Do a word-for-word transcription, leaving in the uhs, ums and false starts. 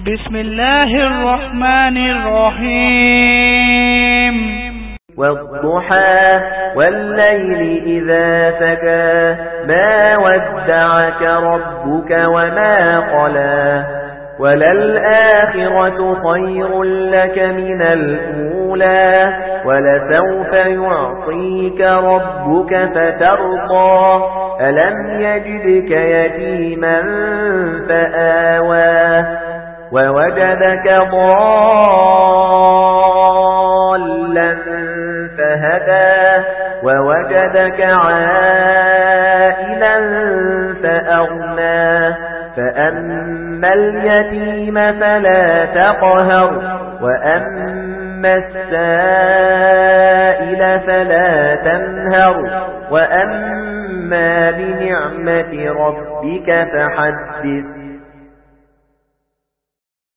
بسم الله الرحمن الرحيم والضحى والليل إذا سكى ما ودعك ربك وما قلى وللآخرة خير لك من الأولى ولسوف يعطيك ربك فترضى ألم يجدك يتيما فآوى ووجدك ضالا فهدى ووجدك عائلا فأغنى فأما اليتيم فلا تقهر وأما السائل فلا تنهر وأما بنعمة ربك فحدث